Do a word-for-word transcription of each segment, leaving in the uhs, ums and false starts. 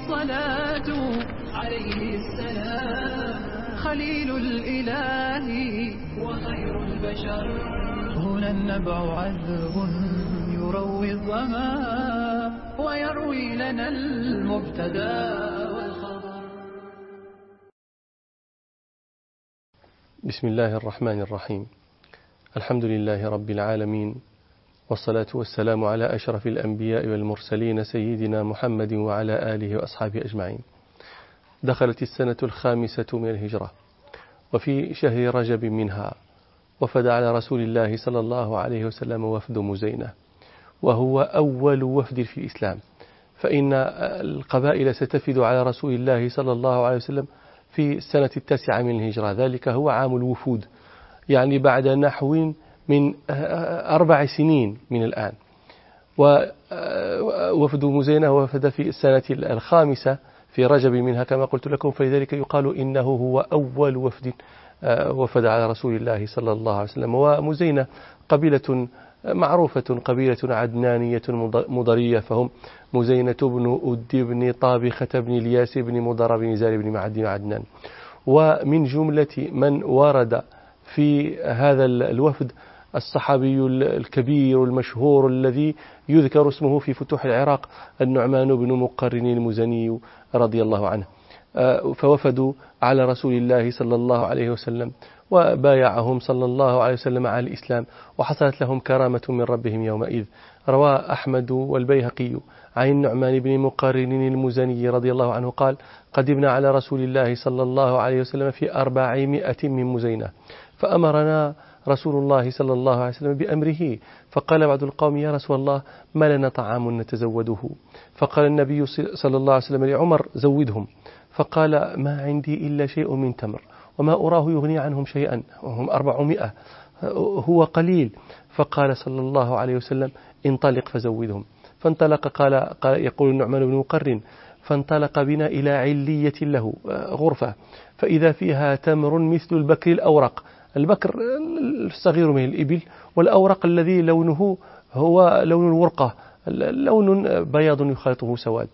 الصلاة عليه السلام خليل الإله وخير البشر. هنا النبع عذب يروي الظما ويروي لنا المبتدا والخبر. بسم الله الرحمن الرحيم. الحمد لله رب العالمين، والصلاة والسلام على أشرف الأنبياء والمرسلين سيدنا محمد وعلى آله وأصحابه أجمعين. دخلت السنة الخامسة من الهجرة، وفي شهر رجب منها وفد على رسول الله صلى الله عليه وسلم وفد مزينة، وهو أول وفد في الإسلام، فإن القبائل ستفد على رسول الله صلى الله عليه وسلم في السنة التاسعة من الهجرة، ذلك هو عام الوفود، يعني بعد نحو من أربع سنين من الآن. ووفد مزينة وفد في السنة الخامسة في رجب منها كما قلت لكم، فلذلك يقال إنه هو أول وفد وفد على رسول الله صلى الله عليه وسلم. ومزينة قبيلة معروفة، قبيلة عدنانية مضرية، فهم مزينة بن أدي بن طابخة بن الياس بن مضر بن زار بن معد عدنان. ومن جملة من ورد في هذا الوفد الصحابي الكبير المشهور الذي يذكر اسمه في فتوح العراق، النعمان بن مقرن المزني رضي الله عنه. فوفدوا على رسول الله صلى الله عليه وسلم، وبايعهم صلى الله عليه وسلم على الإسلام، وحصلت لهم كرامة من ربهم يومئذ. روى أحمد والبيهقي عن النعمان بن مقرن المزني رضي الله عنه قال: قدمنا على رسول الله صلى الله عليه وسلم في أربعمائة من مزينة، فأمرنا رسول الله صلى الله عليه وسلم بأمره، فقال بعض القوم: يا رسول الله، ما لنا طعام نتزوده؟ فقال النبي صلى الله عليه وسلم لعمر: زودهم. فقال: ما عندي إلا شيء من تمر، وما أراه يغني عنهم شيئا، وهم أربعمائة، هو قليل. فقال صلى الله عليه وسلم: انطلق فزودهم. فانطلق، قال, قال يقول النعمان بن مقرن: فانطلق بنا إلى علية له، غرفة، فإذا فيها تمر مثل البكر الأورق، البكر الصغير من الإبل، والأورق الذي لونه هو لون الورقة، لون بياض يخالطه سواد.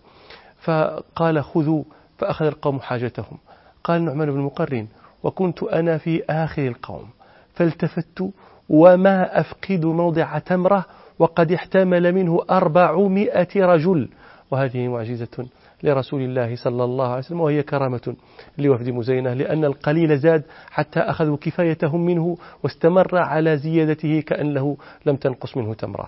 فقال: خذوا. فأخذ القوم حاجتهم. قال النعمان بن مقرن: وكنت أنا في آخر القوم، فالتفت وما أفقد موضع تمرة، وقد احتمل منه أربعمائة رجل. وهذه معجزة لرسول الله صلى الله عليه وسلم، وهي كرامة لوفد مزينة، لأن القليل زاد حتى أخذوا كفايتهم منه، واستمر على زيادته كأنه لم تنقص منه تمرة.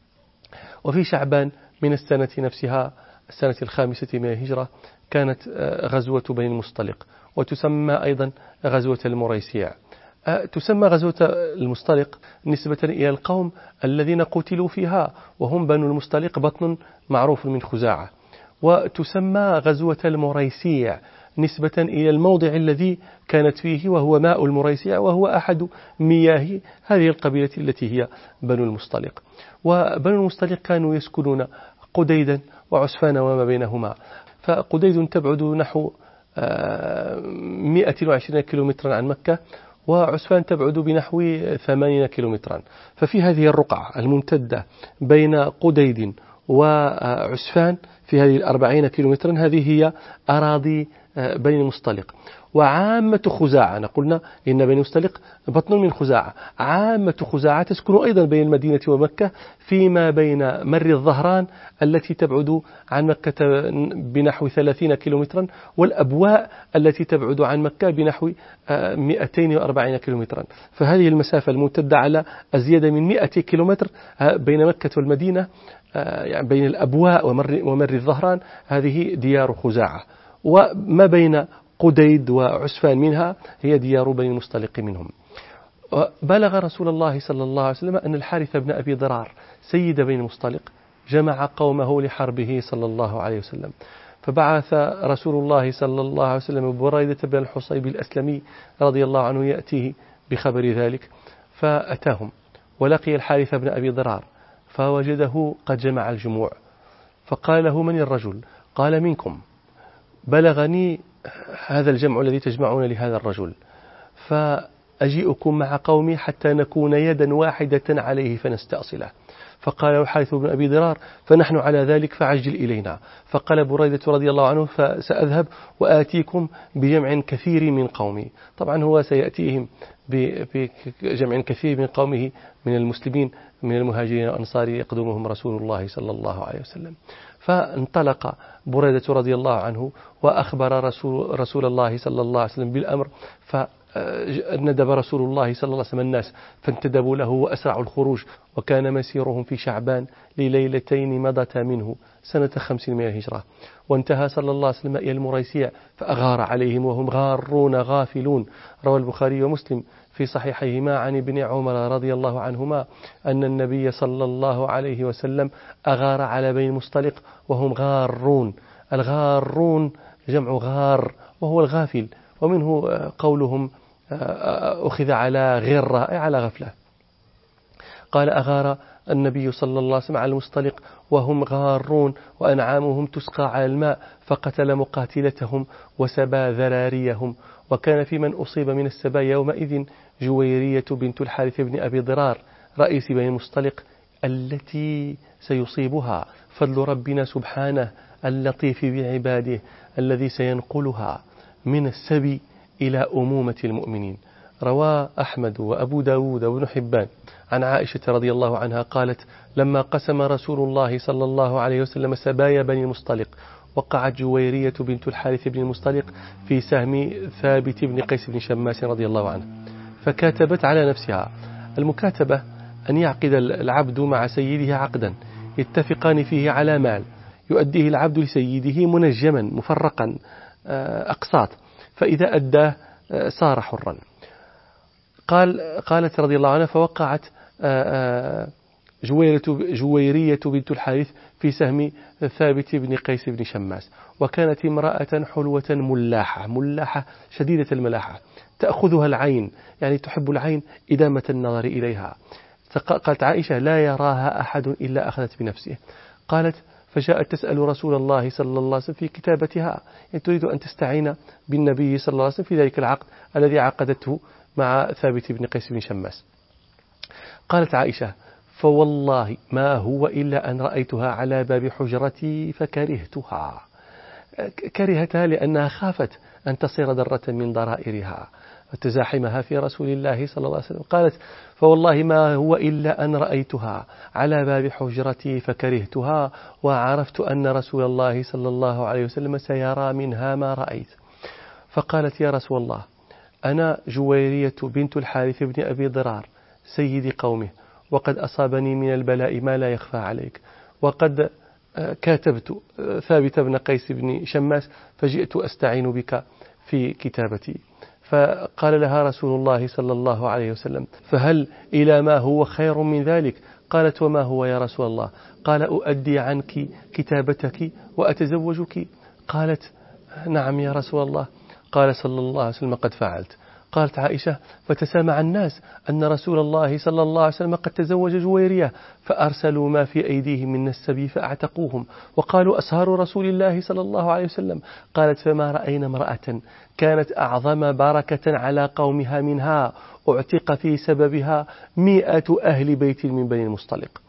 وفي شعبان من السنة نفسها، السنة الخامسة من الهجرة، كانت غزوة بني المصطلق، وتسمى أيضا غزوة المريسيع. تسمى غزوة المصطلق نسبة إلى القوم الذين قتلوا فيها، وهم بنو المصطلق، بطن معروف من خزاعة. وتسمى غزوة المريسيع نسبة إلى الموضع الذي كانت فيه، وهو ماء المريسيع، وهو أحد مياه هذه القبيلة التي هي بنو المصطلق. وبنو المصطلق كانوا يسكنون قديدا وعسفان وما بينهما. فقديد تبعد نحو مئة وعشرين كيلومترا عن مكة، وعسفان تبعد بنحو ثمانين كيلومترا. ففي هذه الرقعة الممتدة بين قديد وعسفان، في هذه الأربعين كيلومترا، هذه هي أراضي بني المصطلق. وعامة خزاعة، قلنا إن بني المصطلق بطن من خزاعة، عامة خزاعة تسكن أيضا بين المدينة ومكة، فيما بين مر الظهران التي تبعد عن مكة بنحو ثلاثين كيلومترا، والأبواء التي تبعد عن مكة بنحو مئتين وأربعين كيلومترا. فهذه المسافة الممتدة على أزيد من مئة كيلومتر بين مكة والمدينة، يعني بين الأبواء ومر, ومر الظهران، هذه ديار خزاعة. وما بين قديد وعسفان منها هي ديار بني المصطلق منهم. بلغ رسول الله صلى الله عليه وسلم أن الحارث بن أبي ضرار سيد بني المصطلق جمع قومه لحربه صلى الله عليه وسلم، فبعث رسول الله صلى الله عليه وسلم بريدة بن الحصيب الأسلمي رضي الله عنه يأتيه بخبر ذلك، فأتاهم ولقي الحارث بن أبي ضرار فوجده قد جمع الجموع، فقال له: من الرجل؟ قال: منكم، بلغني هذا الجمع الذي تجمعون لهذا الرجل، فأجيئكم مع قومي حتى نكون يدا واحدة عليه فنستأصله. فقال الحارث بن أبي ضرار فنحن على ذلك فعجل إلينا. فقال بريدة رضي الله عنه فسأذهب وآتيكم بجمع كثير من قومي. طبعا هو سيأتيهم بجمع كثير من قومه من المسلمين من المهاجرين والأنصار يقدمهم رسول الله صلى الله عليه وسلم. فانطلق بريدة رضي الله عنه وأخبر رسول, رسول الله صلى الله عليه وسلم بالأمر، فندب رسول الله صلى الله عليه وسلم الناس فانتدبوا له وأسرعوا الخروج، وكان مسيرهم في شعبان لليلتين مضتا منه سنة خمس من الهجرة. وانتهى صلى الله عليه وسلم إلى المريسيع فأغار عليهم وهم غارون غافلون. روى البخاري ومسلم في صحيحيهما عن ابن عمر رضي الله عنهما أن النبي صلى الله عليه وسلم أغار على بني المصطلق وهم غارون. الغارون جمع غار وهو الغافل، ومنه قولهم أخذ على غرة أي على غفلة. قال أغار النبي صلى الله عليه وسلم على المصطلق وهم غارون وأنعامهم تسقى على الماء، فقتل مقاتلتهم وسبى ذراريهم. وكان في من أصيب من السبايا يومئذ جويرية بنت الحارث بن أبي ضرار رئيس بني المصطلق التي سيصيبها فضل ربنا سبحانه اللطيف بعباده الذي سينقلها من السبي إلى أمومة المؤمنين. روى أحمد وأبو داود وابن حبان عن عائشة رضي الله عنها قالت لما قسم رسول الله صلى الله عليه وسلم سبايا بني المصطلق وقعت جويرية بنت الحارث بن المصطلق في سهم ثابت بن قيس بن شماس رضي الله عنه، فكاتبت على نفسها. المكاتبة أن يعقد العبد مع سيده عقدا يتفقان فيه على مال يؤديه العبد لسيده منجما مفرقا أقساط، فإذا أداه صار حرا. قال قالت رضي الله عنها فوقعت جويرية بنت الحارث في سهم ثابت بن قيس بن شماس، وكانت امرأة حلوة ملاحة ملاحة شديدة الملاحة تأخذها العين، يعني تحب العين إدامة النظر إليها. قالت عائشة لا يراها أحد إلا أخذت بنفسه. قالت فجاءت تسأل رسول الله صلى الله عليه وسلم في كتابتها، يعني تريد أن تستعين بالنبي صلى الله عليه وسلم في ذلك العقد الذي عقدته مع ثابت بن قيس بن شماس. قالت عائشة فوالله ما هو إلا أن رأيتها على باب حجرتي فكرهتها، كرهتها لأنها خافت أن تصير ذرة من ضرائرها وتزاحمها في رسول الله صلى الله عليه وسلم. قالت فوالله ما هو إلا أن رأيتها على باب حجرتي فكرهتها وعرفت أن رسول الله صلى الله عليه وسلم سيرى منها ما رأيت. فقالت يا رسول الله أنا جويرية بنت الحارث بن أبي ضرار سيد قومه، وقد أصابني من البلاء ما لا يخفى عليك، وقد كاتبت ثابت بن قيس بن شماس فجئت أستعين بك في كتابتي. فقال لها رسول الله صلى الله عليه وسلم فهل إلى ما هو خير من ذلك؟ قالت وما هو يا رسول الله؟ قال أؤدي عنك كتابتك وأتزوجك. قالت نعم يا رسول الله. قال صلى الله عليه وسلم قد فعلت. قالت عائشة فتسامع الناس أن رسول الله صلى الله عليه وسلم قد تزوج جويرية، فأرسلوا ما في أيديهم من السبي فأعتقوهم وقالوا أسهار رسول الله صلى الله عليه وسلم. قالت فما رأينا امرأة كانت أعظم بركة على قومها منها أعتق في سببها مئة أهل بيت من بني المصطلق.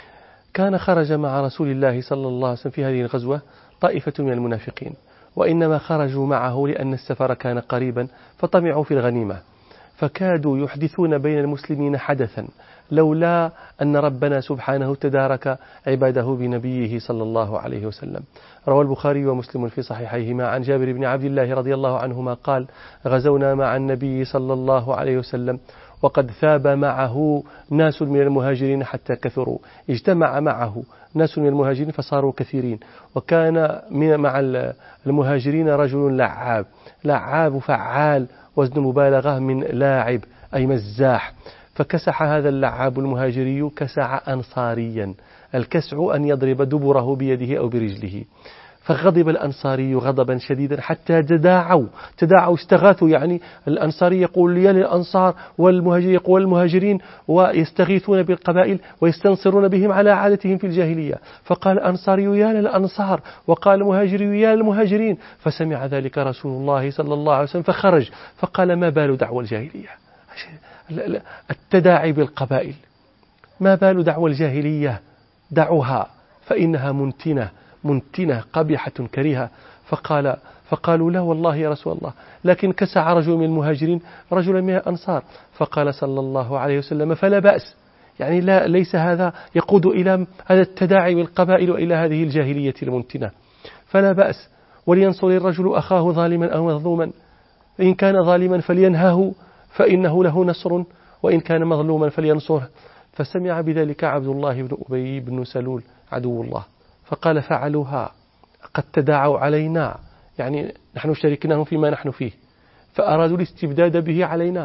كان خرج مع رسول الله صلى الله عليه وسلم في هذه الغزوة طائفة من المنافقين، وإنما خرجوا معه لأن السفر كان قريبا فطمعوا في الغنيمة، فكادوا يحدثون بين المسلمين حدثا لولا أن ربنا سبحانه تدارك عباده بنبيه صلى الله عليه وسلم. روى البخاري ومسلم في صحيحيهما عن جابر بن عبد الله رضي الله عنهما قال غزونا مع النبي صلى الله عليه وسلم وقد ثاب معه ناس من المهاجرين حتى كثروا، اجتمع معه ناس من المهاجرين فصاروا كثيرين، وكان مع المهاجرين رجل لعاب لعاب فعال وزن مبالغة من لاعب أي مزاح، فكسح هذا اللعاب المهاجري كسع أنصاريا، الكسع أن يضرب دبره بيده أو برجله، فغضب الأنصاري غضبا شديدا حتى تداعوا تداعوا استغاثوا، يعني الأنصاري يقول يا للأنصار والمهاجر يقول المهاجرين، ويستغيثون بالقبائل ويستنصرون بهم على عادتهم في الجاهلية. فقال الأنصاري يا للأنصار وقال المهاجري يا للمهاجرين، فسمع ذلك رسول الله صلى الله عليه وسلم فخرج فقال ما بال دعوى الجاهلية، التداعي بالقبائل ما بال دعوى الجاهلية، دعوها فإنها منتنة منتنة قبيحة كريهة. فقال فقالوا لا والله يا رسول الله، لكن كسع رجل من المهاجرين رجلا من الأنصار. فقال صلى الله عليه وسلم فلا بأس، يعني لا ليس هذا يقود إلى هذا التداعي بالقبائل وإلى هذه الجاهلية المنتنة، فلا بأس، ولينصر الرجل أخاه ظالما أو مظلوما، إن كان ظالما فلينهاه فإنه له نصر، وإن كان مظلوما فلينصره. فسمع بذلك عبد الله بن أبي بن سلول عدو الله، فقال فعلوها، قد تداعوا علينا، يعني نحن شاركناهم فيما نحن فيه فأرادوا الاستبداد به علينا،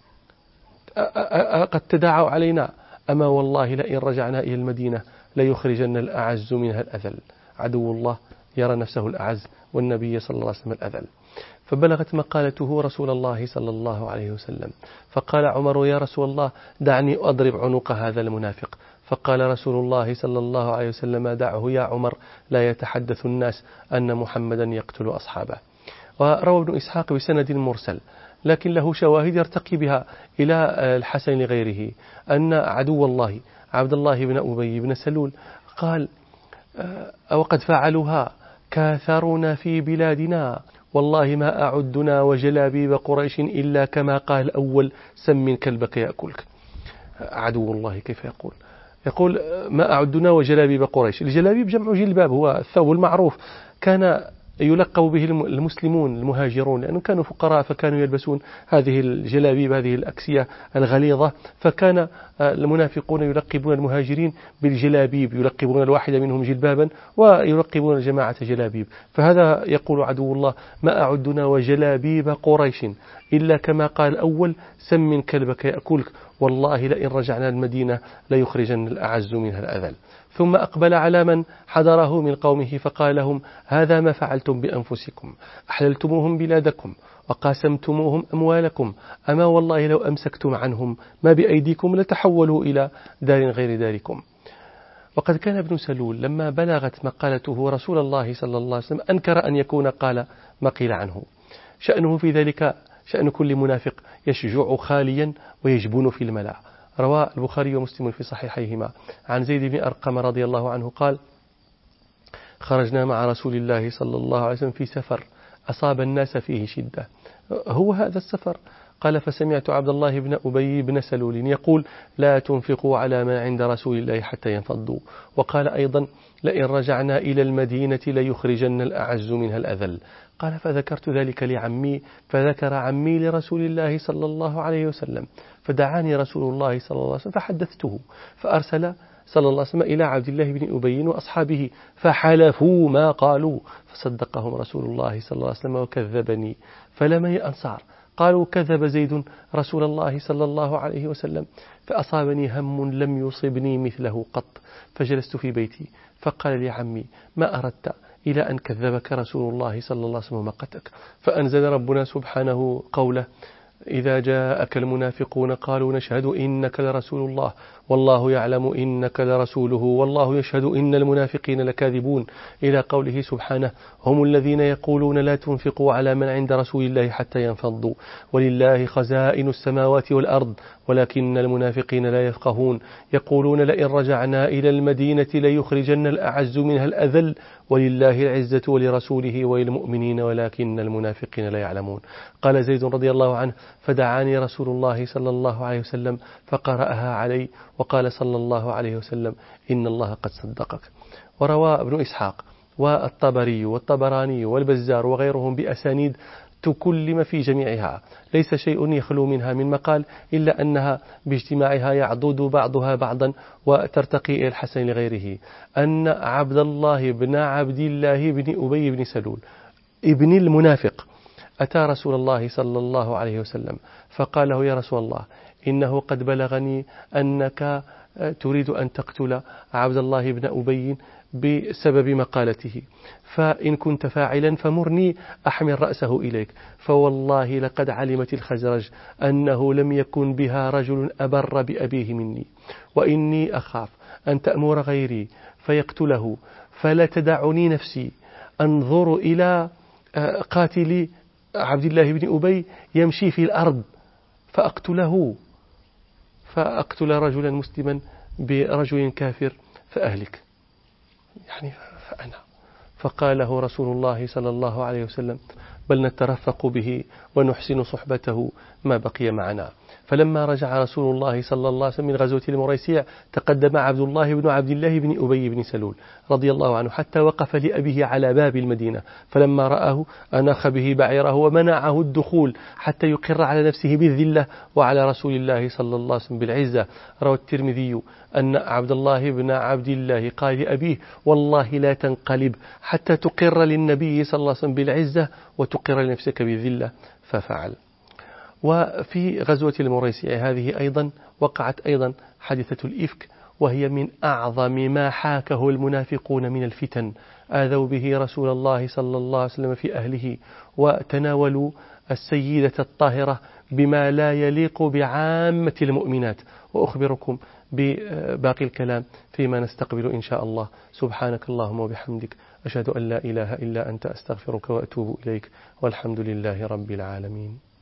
قد تداعوا علينا، أما والله لئن رجعنا إلى المدينة ليخرجن الأعز منها الأذل. عدو الله يرى نفسه الأعز والنبي صلى الله عليه وسلم الأذل. فبلغت مقالته رسول الله صلى الله عليه وسلم، فقال عمر يا رسول الله دعني أضرب عنق هذا المنافق. فقال رسول الله صلى الله عليه وسلم دعه يا عمر، لا يتحدث الناس أن محمدا يقتل أصحابه. وروى ابن إسحاق بسند مرسل لكن له شواهد يرتقي بها إلى الحسن لغيره، أن عدو الله عبد الله بن أبي بن سلول قال أو قد فعلوها كاثرنا في بلادنا، والله ما أعدنا وجلابيب قريش إلا كما قال الأول سم كلبك يأكلك. عدو الله كيف يقول؟ يقول ما أعدنا وجلابيب قريش. الجلابيب جمع جلباب، هو الثوب المعروف، كان يلقب به المسلمون المهاجرون لأنهم كانوا فقراء، فكانوا يلبسون هذه الجلابيب هذه الأكسية الغليظة، فكان المنافقون يلقبون المهاجرين بالجلابيب، يلقبون الواحد منهم جلبابا ويلقبون الجماعة جلابيب. فهذا يقول عدو الله ما أعدنا وجلابيب قريش إلا كما قال الأول سم كلبك يأكلك، والله لئن رجعنا المدينة ليخرجن الأعز منها الأذل. ثم أقبل على من حضره من قومه فقال لهم هذا ما فعلتم بأنفسكم، أحللتموهم بلادكم وقاسمتموهم أموالكم، أما والله لو أمسكتم عنهم ما بأيديكم لتحولوا إلى دار غير داركم. وقد كان ابن سلول لما بلغت مقالته رسول الله صلى الله عليه وسلم أنكر أن يكون قال ما قيل عنه. شأنه في ذلك شأن كل منافق يشجع خاليا ويجبن في الملأ. روى البخاري ومسلم في صحيحيهما عن زيد بن أرقم رضي الله عنه قال خرجنا مع رسول الله صلى الله عليه وسلم في سفر أصاب الناس فيه شدة. هو هذا السفر؟ قال فسمعت عبد الله بن أبي بن سلول يقول لا تنفقوا على ما عند رسول الله حتى ينفضوا. وقال أيضا لئن رجعنا إلى المدينة ليخرجن الأعز منها الأذل. قال فذكرت ذلك لعمي، فذكر عمي لرسول الله صلى الله عليه وسلم، فدعاني رسول الله صلى الله عليه وسلم فحدثته، فأرسل صلى الله عليه وسلم إلى عبد الله بن أبي وأصحابه فحلفوا ما قالوا، فصدقهم رسول الله صلى الله عليه وسلم وكذبني. فلم الأنصار قالوا كذب زيد رسول الله صلى الله عليه وسلم، فأصابني هم لم يصبني مثله قط، فجلست في بيتي فقال لي عمي ما أردت إلى أن كذبك رسول الله صلى الله عليه وسلم ومقتك. فأنزل ربنا سبحانه قوله إذا جاءك المنافقون قالوا نشهد إنك لرسول الله والله يعلم إنك لرسوله والله يشهد إن المنافقين لكاذبون، إلى قوله سبحانه هم الذين يقولون لا تنفقوا على من عند رسول الله حتى ينفضوا ولله خزائن السماوات والأرض ولكن المنافقين لا يفقهون يقولون لئن رجعنا إلى المدينة ليخرجن الأعز منها الأذل ولله العزة ولرسوله وللمؤمنين ولكن المنافقين لا يعلمون. قال زيد رضي الله عنه فدعاني رسول الله صلى الله عليه وسلم فقرأها علي وقال صلى الله عليه وسلم إن الله قد صدقك. وروى ابن إسحاق والطبري والطبراني والبزار وغيرهم بأسانيد تكلم في جميعها، ليس شيء يخلو منها من مقال إلا أنها باجتماعها يعضد بعضها بعضا وترتقي إلى الحسن لغيره، أن عبد الله بن عبد الله بن أبي بن سلول ابن المنافق أتى رسول الله صلى الله عليه وسلم فقال له يا رسول الله إنه قد بلغني أنك تريد أن تقتل عبد الله بن أبي بسبب مقالته، فإن كنت فاعلا فمرني أحمل رأسه إليك، فوالله لقد علمت الخزرج أنه لم يكن بها رجل أبر بأبيه مني، وإني أخاف أن تأمر غيري فيقتله، فلا تدعني نفسي أنظر إلى قاتل عبد الله بن أبي يمشي في الأرض فأقتله فأقتل رجلا مسلما برجل كافر فأهلك، يعني فأنا فقال له رسول الله صلى الله عليه وسلم بل نترفق به ونحسن صحبته ما بقي معنا. فلما رجع رسول الله صلى الله عليه وسلم من غزوة المريسيع تقدم عبد الله بن عبد الله بن أبي بن سلول رضي الله عنه حتى وقف لأبيه على باب المدينة، فلما رآه أناخ به بعيره ومنعه الدخول حتى يقر على نفسه بالذلة وعلى رسول الله صلى الله عليه وسلم بالعزة. روى الترمذي أن عبد الله بن عبد الله قال لأبيه والله لا تنقلب حتى تقر للنبي صلى الله عليه وسلم بالعزة وتقر لنفسك بالذلة، ففعل. وفي غزوة المريسيع هذه أيضا وقعت أيضا حادثة الإفك، وهي من أعظم ما حاكه المنافقون من الفتن. آذوا به رسول الله صلى الله عليه وسلم في أهله، وتناولوا السيدة الطاهرة بما لا يليق بعامة المؤمنات. وأخبركم بباقي الكلام فيما نستقبل إن شاء الله. سبحانك اللهم وبحمدك، أشهد أن لا إله إلا أنت، أستغفرك وأتوب إليك، والحمد لله رب العالمين.